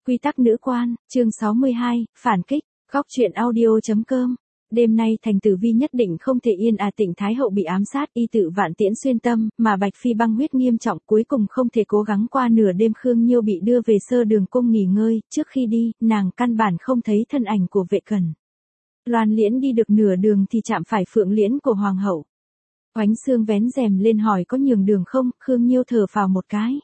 Quy tắc nữ quan, chương 62, phản kích, góc truyện audio.com. Đêm nay thành tử vi nhất định không thể yên Tịnh Thái hậu bị ám sát y tự vạn tiễn xuyên tâm, mà Bạch Phi băng huyết nghiêm trọng cuối cùng không thể cố gắng qua nửa đêm. Khương Nhiêu bị đưa về Sơ Đường cung nghỉ ngơi, trước khi đi, nàng căn bản không thấy thân ảnh của Vệ Cẩn. Loan Liễn đi được nửa đường thì chạm phải Phượng Liễn của Hoàng hậu. Oánh Xương vén rèm lên hỏi có nhường đường không, Khương Nhiêu thở phào một cái.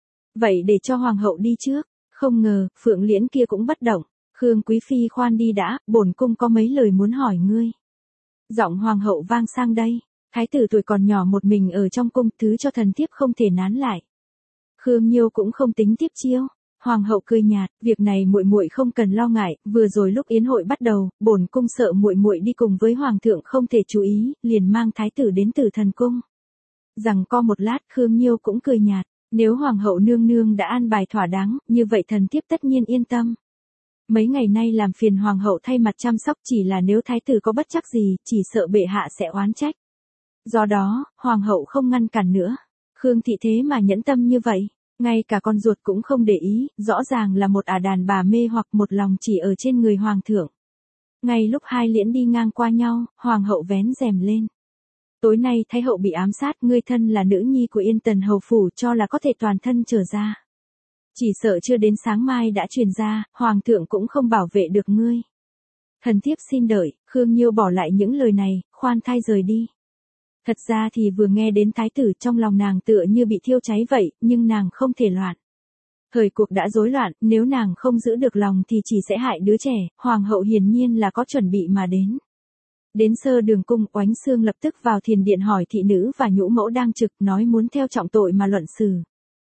Vậy để cho Hoàng hậu đi trước. Không ngờ, Phượng Liễn kia cũng bất động. Khương Quý Phi khoan đi đã, bổn cung có mấy lời muốn hỏi ngươi. Giọng Hoàng hậu vang sang đây. Thái tử tuổi còn nhỏ một mình ở trong cung, thứ cho thần thiếp không thể nán lại. Khương Nhiêu cũng không tính tiếp chiêu. Hoàng hậu cười nhạt, việc này muội muội không cần lo ngại, vừa rồi lúc yến hội bắt đầu, bổn cung sợ muội muội đi cùng với hoàng thượng không thể chú ý, liền mang thái tử đến Tử Thần cung. Rằng co một lát, Khương Nhiêu cũng cười nhạt. Nếu Hoàng hậu nương nương đã an bài thỏa đáng, như vậy thần thiếp tất nhiên yên tâm. Mấy ngày nay làm phiền Hoàng hậu thay mặt chăm sóc, chỉ là nếu thái tử có bất trắc gì, chỉ sợ bệ hạ sẽ oán trách. Do đó, Hoàng hậu không ngăn cản nữa. Khương thị thế mà nhẫn tâm như vậy, ngay cả con ruột cũng không để ý, rõ ràng là một đàn bà mê hoặc một lòng chỉ ở trên người Hoàng thượng. Ngay lúc hai liễn đi ngang qua nhau, Hoàng hậu vén rèm lên. Tối nay Thái hậu bị ám sát, ngươi thân là nữ nhi của Yên Tần hầu phủ cho là có thể toàn thân trở ra. Chỉ sợ chưa đến sáng mai đã truyền ra, Hoàng thượng cũng không bảo vệ được ngươi. Thần thiếp xin đợi. Khương Nhiêu bỏ lại những lời này, khoan thai rời đi. Thật ra thì vừa nghe đến thái tử trong lòng nàng tựa như bị thiêu cháy vậy, nhưng nàng không thể loạn. Thời cuộc đã rối loạn, nếu nàng không giữ được lòng thì chỉ sẽ hại đứa trẻ, Hoàng hậu hiển nhiên là có chuẩn bị mà đến. Đến Sơ Đường cung, Oánh Xương lập tức vào thiền điện hỏi thị nữ và nhũ mẫu đang trực, nói muốn theo trọng tội mà luận xử.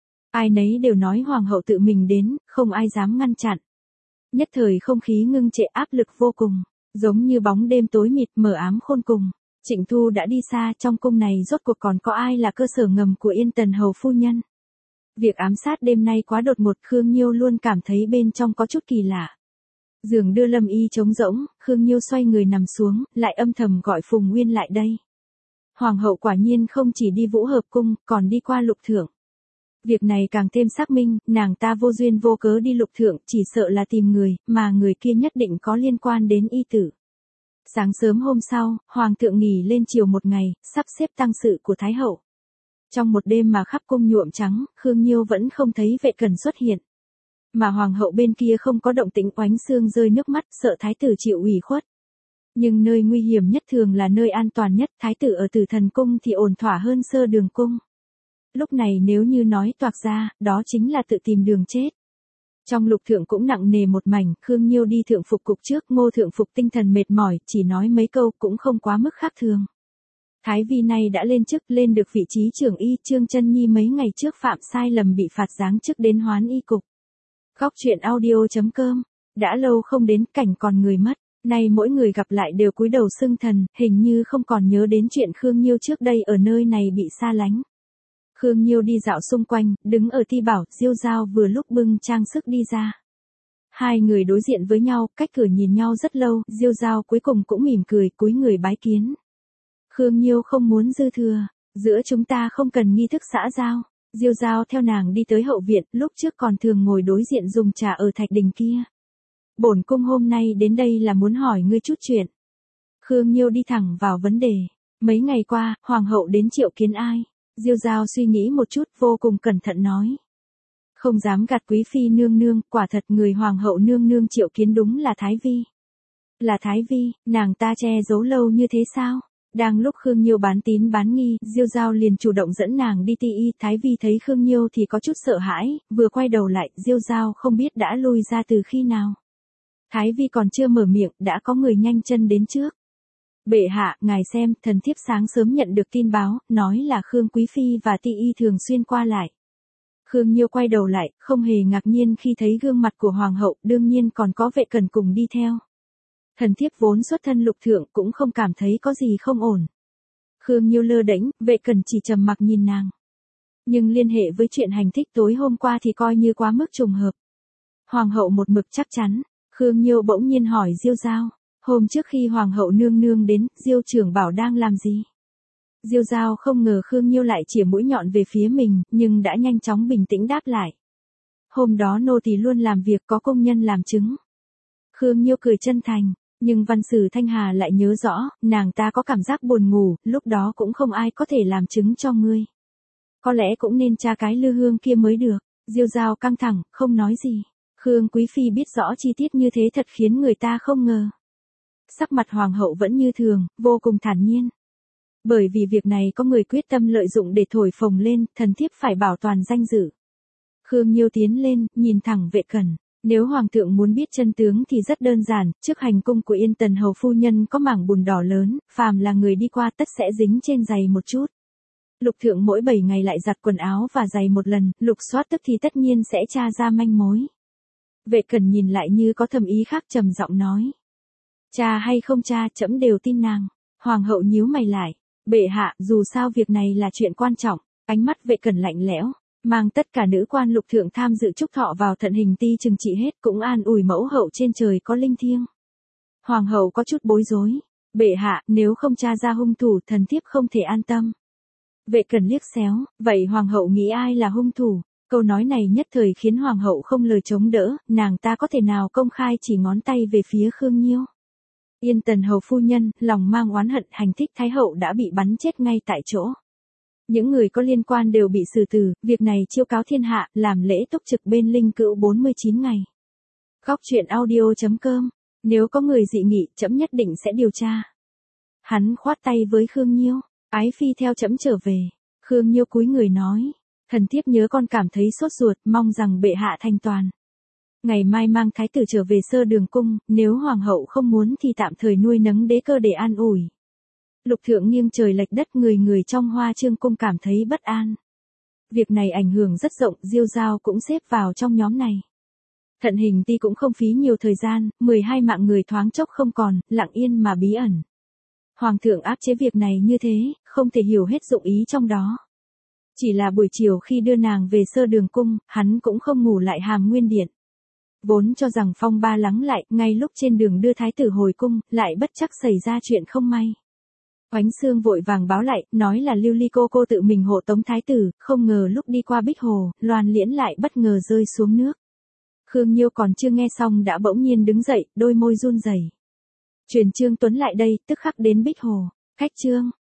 Ai nấy đều nói Hoàng hậu tự mình đến, không ai dám ngăn chặn. Nhất thời không khí ngưng trệ, áp lực vô cùng, giống như bóng đêm tối mịt mờ ám khôn cùng. Trịnh Thu đã đi xa, trong cung này rốt cuộc còn có ai là cơ sở ngầm của Yên Tần hầu phu nhân. Việc ám sát đêm nay quá đột ngột, Khương Nhiêu luôn cảm thấy bên trong có chút kỳ lạ. Giường đưa Lâm Y trống rỗng, Khương Nhiêu xoay người nằm xuống, lại âm thầm gọi Phùng Nguyên lại đây. Hoàng hậu quả nhiên không chỉ đi Vũ Hợp cung, còn đi qua Lục Thượng. Việc này càng thêm xác minh, nàng ta vô duyên vô cớ đi Lục Thượng, chỉ sợ là tìm người, mà người kia nhất định có liên quan đến y tử. Sáng sớm hôm sau, Hoàng thượng nghỉ lên chiều một ngày, sắp xếp tang sự của Thái hậu. Trong một đêm mà khắp cung nhuộm trắng, Khương Nhiêu vẫn không thấy Vệ Cẩn xuất hiện. Mà Hoàng hậu bên kia không có động tĩnh. Oánh Xương rơi nước mắt, sợ thái tử chịu ủy khuất. Nhưng nơi nguy hiểm nhất thường là nơi an toàn nhất, thái tử ở Tử Thần cung thì ổn thỏa hơn Sơ Đường cung. Lúc này nếu như nói toạc ra, đó chính là tự tìm đường chết. Trong Lục Thượng cũng nặng nề một mảnh, Khương Nhiêu đi thượng phục cục trước, Ngô thượng phục tinh thần mệt mỏi, chỉ nói mấy câu cũng không quá mức khác thường. Thái vi này đã lên chức, lên được vị trí trưởng y. Trương Chân Nhi mấy ngày trước phạm sai lầm bị phạt giáng chức đến Hoán y cục. Góc truyện audio.com. Đã lâu không đến, cảnh còn người mất, nay mỗi người gặp lại đều cúi đầu xưng thần, hình như không còn nhớ đến chuyện Khương Nhiêu trước đây ở nơi này bị xa lánh. Khương Nhiêu đi dạo xung quanh, đứng ở Ti Bảo, Diêu Dao vừa lúc bưng trang sức đi ra. Hai người đối diện với nhau, cách cửa nhìn nhau rất lâu, Diêu Dao cuối cùng cũng mỉm cười, cúi người bái kiến. Khương Nhiêu không muốn dư thừa, giữa chúng ta không cần nghi thức xã giao. Diêu Dao theo nàng đi tới hậu viện, lúc trước còn thường ngồi đối diện dùng trà ở thạch đình kia. Bổn cung hôm nay đến đây là muốn hỏi ngươi chút chuyện. Khương Nhiêu đi thẳng vào vấn đề. Mấy ngày qua, Hoàng hậu đến triệu kiến ai? Diêu Dao suy nghĩ một chút, vô cùng cẩn thận nói. Không dám gạt quý phi nương nương, quả thật người Hoàng hậu nương nương triệu kiến đúng là Thái vi. Là Thái vi, nàng ta che giấu lâu như thế sao? Đang lúc Khương Nhiêu bán tín bán nghi, Diêu Dao liền chủ động dẫn nàng đi ti y. Thái vi thấy Khương Nhiêu thì có chút sợ hãi, vừa quay đầu lại, Diêu Dao không biết đã lui ra từ khi nào. Thái vi còn chưa mở miệng, đã có người nhanh chân đến trước. Bệ hạ, ngài xem, thần thiếp sáng sớm nhận được tin báo, nói là Khương Quý Phi và ti y thường xuyên qua lại. Khương Nhiêu quay đầu lại, không hề ngạc nhiên khi thấy gương mặt của Hoàng hậu, đương nhiên còn có Vệ Cẩn cùng đi theo. Thần thiếp vốn xuất thân Lục Thượng cũng không cảm thấy có gì không ổn. Khương Nhiêu lơ đễnh, Vệ Cẩn chỉ trầm mặc nhìn nàng. Nhưng liên hệ với chuyện hành thích tối hôm qua thì coi như quá mức trùng hợp. Hoàng hậu một mực chắc chắn. Khương Nhiêu bỗng nhiên hỏi Diêu Dao. Hôm trước khi Hoàng hậu nương nương đến, Diêu trưởng bảo đang làm gì? Diêu Dao không ngờ Khương Nhiêu lại chĩa mũi nhọn về phía mình, nhưng đã nhanh chóng bình tĩnh đáp lại. Hôm đó nô tỳ luôn làm việc có công nhân làm chứng. Khương Nhiêu cười chân thành, nhưng Văn Sử Thanh Hà lại nhớ rõ, nàng ta có cảm giác buồn ngủ, lúc đó cũng không ai có thể làm chứng cho ngươi. Có lẽ cũng nên tra cái Lư Hương kia mới được. Diêu Dao căng thẳng, không nói gì. Khương Quý Phi biết rõ chi tiết như thế thật khiến người ta không ngờ. Sắc mặt hoàng hậu vẫn như thường, vô cùng thản nhiên. Bởi vì việc này có người quyết tâm lợi dụng để thổi phồng lên, thần thiếp phải bảo toàn danh dự. Khương Nhiêu tiến lên, nhìn thẳng Vệ Cẩn. Nếu hoàng thượng muốn biết chân tướng thì rất đơn giản, trước hành cung của Yên Tần hầu phu nhân có mảng bùn đỏ lớn, phàm là người đi qua tất sẽ dính trên giày một chút. Lục thượng mỗi 7 ngày lại giặt quần áo và giày một lần, lục soát tức thì tất nhiên sẽ tra ra manh mối. Vệ Cẩn nhìn lại như có thầm ý khác, trầm giọng nói. Cha hay không cha, trẫm đều tin nàng. Hoàng hậu nhíu mày lại. Bệ hạ, dù sao việc này là chuyện quan trọng. Ánh mắt Vệ Cẩn lạnh lẽo, mang tất cả nữ quan lục thượng tham dự chúc thọ vào Thận Hình Ti trừng trị hết, cũng an ủi mẫu hậu trên trời có linh thiêng. Hoàng hậu có chút bối rối. Bệ hạ, nếu không tra ra hung thủ, thần thiếp không thể an tâm. Vệ Cẩn liếc xéo, vậy hoàng hậu nghĩ ai là hung thủ? Câu nói này nhất thời khiến hoàng hậu không lời chống đỡ, nàng ta có thể nào công khai chỉ ngón tay về phía Khương Nhiêu. Yên Tần hầu phu nhân, lòng mang oán hận, hành thích thái hậu đã bị bắn chết ngay tại chỗ. Những người có liên quan đều bị xử tử, việc này chiêu cáo thiên hạ, làm lễ túc trực bên linh cữu 49 ngày. Góc truyện audio.com. Nếu có người dị nghị, trẫm nhất định sẽ điều tra. Hắn khoát tay với Khương Nhiêu. Ái phi theo trẫm trở về. Khương Nhiêu cúi người nói. Thần thiếp nhớ con cảm thấy sốt ruột, mong rằng bệ hạ thành toàn. Ngày mai mang thái tử trở về Sơ Đường cung, nếu hoàng hậu không muốn thì tạm thời nuôi nấng đế cơ để an ủi. Lục thượng nghiêng trời lệch đất, người trong Hoa Chương cung cảm thấy bất an. Việc này ảnh hưởng rất rộng, Diêu Dao cũng xếp vào trong nhóm này. Thận Hình Ti cũng không phí nhiều thời gian, 12 mạng người thoáng chốc không còn, lặng yên mà bí ẩn. Hoàng thượng áp chế việc này như thế, không thể hiểu hết dụng ý trong đó. Chỉ là buổi chiều khi đưa nàng về Sơ Đường cung, hắn cũng không ngủ lại Hàm Nguyên Điện. Vốn cho rằng phong ba lắng lại, ngay lúc trên đường đưa thái tử hồi cung, lại bất chắc xảy ra chuyện không may. Oánh Xương vội vàng báo lại, nói là Lưu Ly cô tự mình hộ tống thái tử, không ngờ lúc đi qua Bích Hồ, Loan Liễn lại bất ngờ rơi xuống nước. Khương Nhiêu còn chưa nghe xong đã bỗng nhiên đứng dậy, đôi môi run rẩy. Truyền Trương Tuấn lại đây, tức khắc đến Bích Hồ. Khách Trương,